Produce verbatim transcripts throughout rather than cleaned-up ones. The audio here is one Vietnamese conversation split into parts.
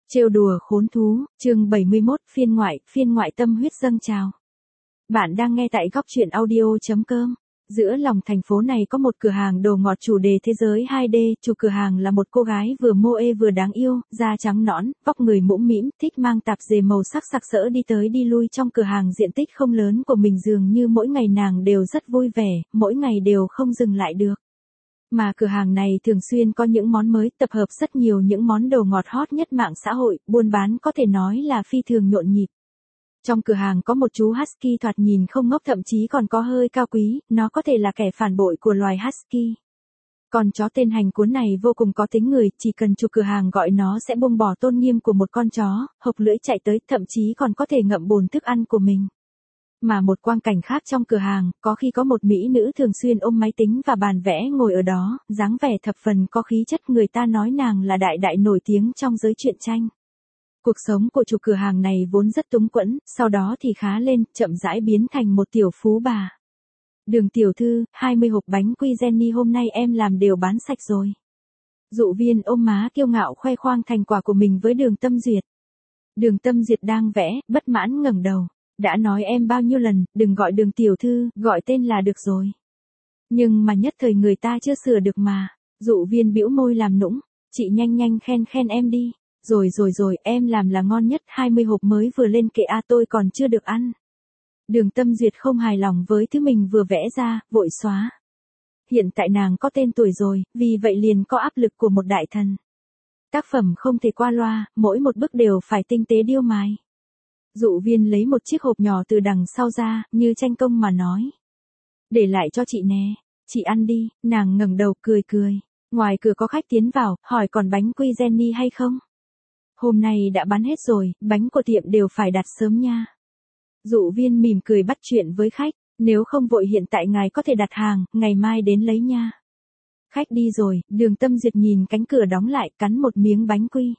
Trêu đùa khốn thú, chương bảy mươi mốt, phiên ngoại, phiên ngoại tâm huyết dâng trào. Bạn đang nghe tại góc truyện audio.com. Giữa lòng thành phố này có một cửa hàng đồ ngọt chủ đề thế giới hai D, chủ cửa hàng là một cô gái vừa moe vừa đáng yêu, da trắng nõn, vóc người mũm mĩm, thích mang tạp dề màu sắc sặc sỡ đi tới đi lui trong cửa hàng diện tích không lớn của mình, dường như mỗi ngày nàng đều rất vui vẻ, mỗi ngày đều không dừng lại được. Mà cửa hàng này thường xuyên có những món mới, tập hợp rất nhiều những món đồ ngọt hot nhất mạng xã hội, buôn bán có thể nói là phi thường nhộn nhịp. Trong cửa hàng có một chú Husky thoạt nhìn không ngốc, thậm chí còn có hơi cao quý, nó có thể là kẻ phản bội của loài Husky. Con chó tên Hành Cuốn này vô cùng có tính người, chỉ cần chủ cửa hàng gọi nó sẽ buông bỏ tôn nghiêm của một con chó, hộc lưỡi chạy tới, thậm chí còn có thể ngậm bồn thức ăn của mình. Mà một quang cảnh khác trong cửa hàng, có khi có một mỹ nữ thường xuyên ôm máy tính và bàn vẽ ngồi ở đó, dáng vẻ thập phần có khí chất, người ta nói nàng là đại đại nổi tiếng trong giới truyện tranh. Cuộc sống của chủ cửa hàng này vốn rất túng quẫn, sau đó thì khá lên, chậm rãi biến thành một tiểu phú bà. Đường tiểu thư, hai mươi hộp bánh quy Jenny hôm nay em làm đều bán sạch rồi. Dụ Viên ôm má kiêu ngạo khoe khoang thành quả của mình với Đường Tâm Duyệt. Đường Tâm Duyệt đang vẽ, bất mãn ngẩng đầu. Đã nói em bao nhiêu lần, đừng gọi Đường tiểu thư, gọi tên là được rồi. Nhưng mà nhất thời người ta chưa sửa được mà. Dụ Viên bĩu môi làm nũng, chị nhanh nhanh khen khen em đi. Rồi rồi rồi, em làm là ngon nhất, hai mươi hộp mới vừa lên kệ a tôi còn chưa được ăn. Đường Tâm Duyệt không hài lòng với thứ mình vừa vẽ ra, vội xóa. Hiện tại nàng có tên tuổi rồi, vì vậy liền có áp lực của một đại thần. Tác phẩm không thể qua loa, mỗi một bức đều phải tinh tế điêu mài. Dụ Viên lấy một chiếc hộp nhỏ từ đằng sau ra, như tranh công mà nói. Để lại cho chị nè, chị ăn đi. Nàng ngẩng đầu cười cười. Ngoài cửa có khách tiến vào, hỏi còn bánh quy Jenny hay không? Hôm nay đã bán hết rồi, bánh của tiệm đều phải đặt sớm nha. Dụ Viên mỉm cười bắt chuyện với khách, nếu không vội hiện tại ngài có thể đặt hàng, ngày mai đến lấy nha. Khách đi rồi, Đường Tâm Duyệt nhìn cánh cửa đóng lại, cắn một miếng bánh quy.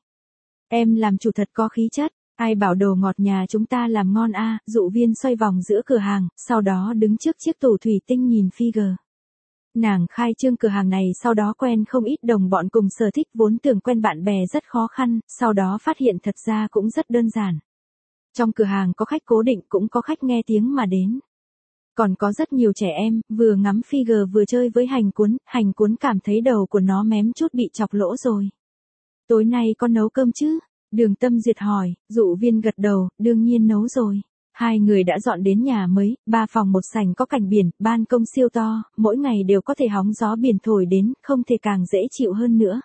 Em làm chủ thật có khí chất, ai bảo đồ ngọt nhà chúng ta làm ngon a. Dụ Viên xoay vòng giữa cửa hàng, sau đó đứng trước chiếc tủ thủy tinh nhìn Figure. Nàng khai trương cửa hàng này sau đó quen không ít đồng bọn cùng sở thích, vốn tưởng quen bạn bè rất khó khăn, sau đó phát hiện thật ra cũng rất đơn giản. Trong cửa hàng có khách cố định, cũng có khách nghe tiếng mà đến. Còn có rất nhiều trẻ em, vừa ngắm Figure vừa chơi với Hành Cuốn, Hành Cuốn cảm thấy đầu của nó mém chút bị chọc lỗ rồi. Tối nay con nấu cơm chứ? Đường Tâm Duyệt hỏi. Dụ Viên gật đầu, đương nhiên nấu rồi. Hai người đã dọn đến nhà mới, ba phòng một sảnh có cảnh biển, ban công siêu to, mỗi ngày đều có thể hóng gió biển thổi đến, không thể càng dễ chịu hơn nữa.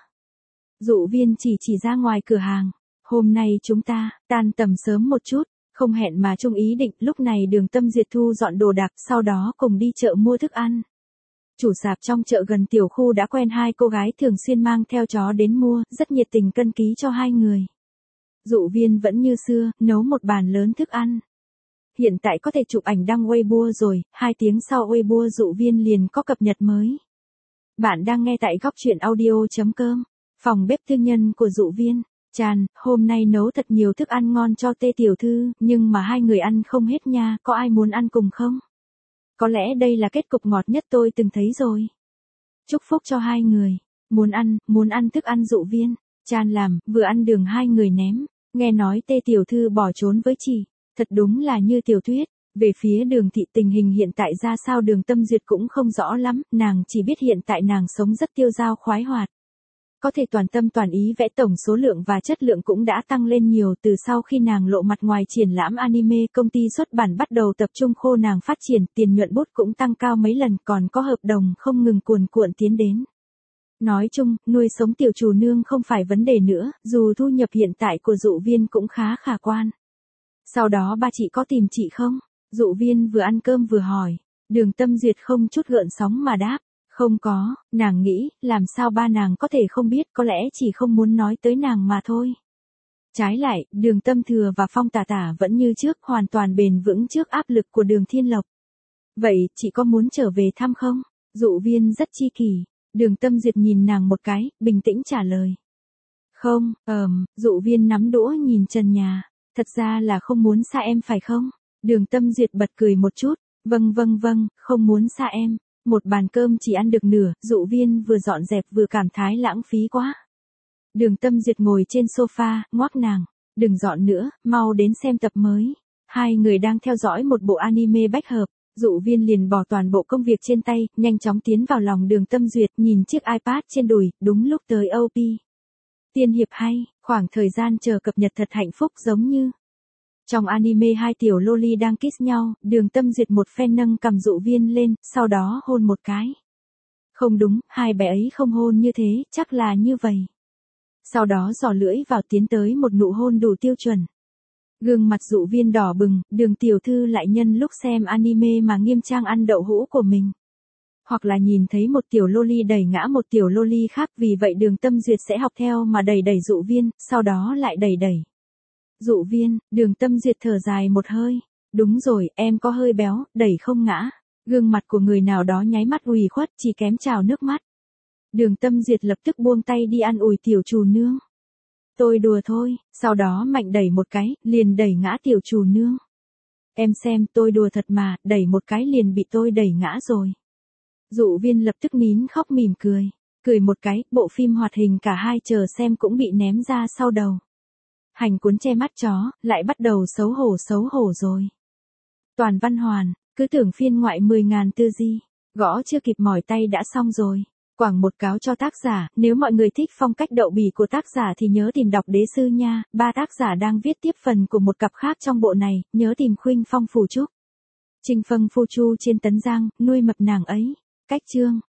Dụ Viên chỉ chỉ ra ngoài cửa hàng. Hôm nay chúng ta, tan tầm sớm một chút, không hẹn mà chung ý định. Lúc này Đường Tâm Duyệt thu dọn đồ đạc, sau đó cùng đi chợ mua thức ăn. Chủ sạp trong chợ gần tiểu khu đã quen hai cô gái thường xuyên mang theo chó đến mua, rất nhiệt tình cân ký cho hai người. Dụ Viên vẫn như xưa, nấu một bàn lớn thức ăn. Hiện tại có thể chụp ảnh đăng Weibo rồi, hai tiếng sau Weibo Dụ Viên liền có cập nhật mới. Bạn đang nghe tại góc truyện audio.com, phòng bếp tư nhân của Dụ Viên. Chan, hôm nay nấu thật nhiều thức ăn ngon cho Tê tiểu thư, nhưng mà hai người ăn không hết nha, có ai muốn ăn cùng không? Có lẽ đây là kết cục ngọt nhất tôi từng thấy rồi. Chúc phúc cho hai người. Muốn ăn, muốn ăn thức ăn Dụ Viên. Chan làm, vừa ăn đường hai người ném. Nghe nói Tê tiểu thư bỏ trốn với chị. Thật đúng là như tiểu thuyết. Về phía Đường thị tình hình hiện tại ra sao Đường Tâm Duyệt cũng không rõ lắm, nàng chỉ biết hiện tại nàng sống rất tiêu dao khoái hoạt. Có thể toàn tâm toàn ý vẽ, tổng số lượng và chất lượng cũng đã tăng lên nhiều từ sau khi nàng lộ mặt ngoài triển lãm anime. Công ty xuất bản bắt đầu tập trung khô nàng phát triển, tiền nhuận bút cũng tăng cao mấy lần, còn có hợp đồng không ngừng cuồn cuộn tiến đến. Nói chung, nuôi sống tiểu chủ nương không phải vấn đề nữa, dù thu nhập hiện tại của Dụ Viên cũng khá khả quan. Sau đó ba chị có tìm chị không? Dụ Viên vừa ăn cơm vừa hỏi. Đường Tâm Duyệt không chút gợn sóng mà đáp. Không có, nàng nghĩ, làm sao ba nàng có thể không biết, có lẽ chỉ không muốn nói tới nàng mà thôi. Trái lại, Đường Tâm Thừa và Phong Tả Tả vẫn như trước, hoàn toàn bền vững trước áp lực của Đường Thiên Lộc. Vậy, chị có muốn trở về thăm không? Dụ Viên rất chi kỷ. Đường Tâm Duyệt nhìn nàng một cái, bình tĩnh trả lời. Không, ờm, Dụ Viên nắm đũa nhìn trần nhà. Thật ra là không muốn xa em phải không? Đường Tâm Duyệt bật cười một chút. Vâng vâng vâng, không muốn xa em. Một bàn cơm chỉ ăn được nửa, Dụ Viên vừa dọn dẹp vừa cảm thấy lãng phí quá. Đường Tâm Duyệt ngồi trên sofa, ngoác nàng. Đừng dọn nữa, mau đến xem tập mới. Hai người đang theo dõi một bộ anime bách hợp. Dụ Viên liền bỏ toàn bộ công việc trên tay, nhanh chóng tiến vào lòng Đường Tâm Duyệt, nhìn chiếc iPad trên đùi, đúng lúc tới ô pê. Tiên hiệp hay, khoảng thời gian chờ cập nhật thật hạnh phúc giống như. Trong anime hai tiểu loli đang kiss nhau, Đường Tâm Duyệt một phen nâng cầm Dụ Viên lên, sau đó hôn một cái. Không đúng, hai bé ấy không hôn như thế, chắc là như vậy. Sau đó giò lưỡi vào tiến tới một nụ hôn đủ tiêu chuẩn. Gương mặt Dụ Viên đỏ bừng, Đường tiểu thư lại nhân lúc xem anime mà nghiêm trang ăn đậu hũ của mình. Hoặc là nhìn thấy một tiểu loli đẩy ngã một tiểu loli khác, vì vậy Đường Tâm Duyệt sẽ học theo mà đẩy đẩy Dụ Viên, sau đó lại đẩy đẩy. Dụ Viên, Đường Tâm Duyệt thở dài một hơi. Đúng rồi, em có hơi béo, đẩy không ngã. Gương mặt của người nào đó nháy mắt ủy khuất, chỉ kém trào nước mắt. Đường Tâm Duyệt lập tức buông tay đi ăn ủi tiểu chủ nương. Tôi đùa thôi, sau đó mạnh đẩy một cái, liền đẩy ngã tiểu chủ nương. Em xem, tôi đùa thật mà, đẩy một cái liền bị tôi đẩy ngã rồi. Dụ Viên lập tức nín khóc mỉm cười. Cười một cái, bộ phim hoạt hình cả hai chờ xem cũng bị ném ra sau đầu. Hành cuốn che mắt chó, lại bắt đầu xấu hổ xấu hổ rồi. Toàn Văn Hoàn, cứ tưởng phiên ngoại mười ngàn tư di, gõ chưa kịp mỏi tay đã xong rồi. Quảng một cáo cho tác giả, nếu mọi người thích phong cách đậu bỉ của tác giả thì nhớ tìm đọc Đế Sư nha, ba tác giả đang viết tiếp phần của một cặp khác trong bộ này, nhớ tìm Khuynh Phong Phù Trúc. Trinh Phâng Phu Chu trên Tấn Giang, nuôi mập nàng ấy. Cách chương.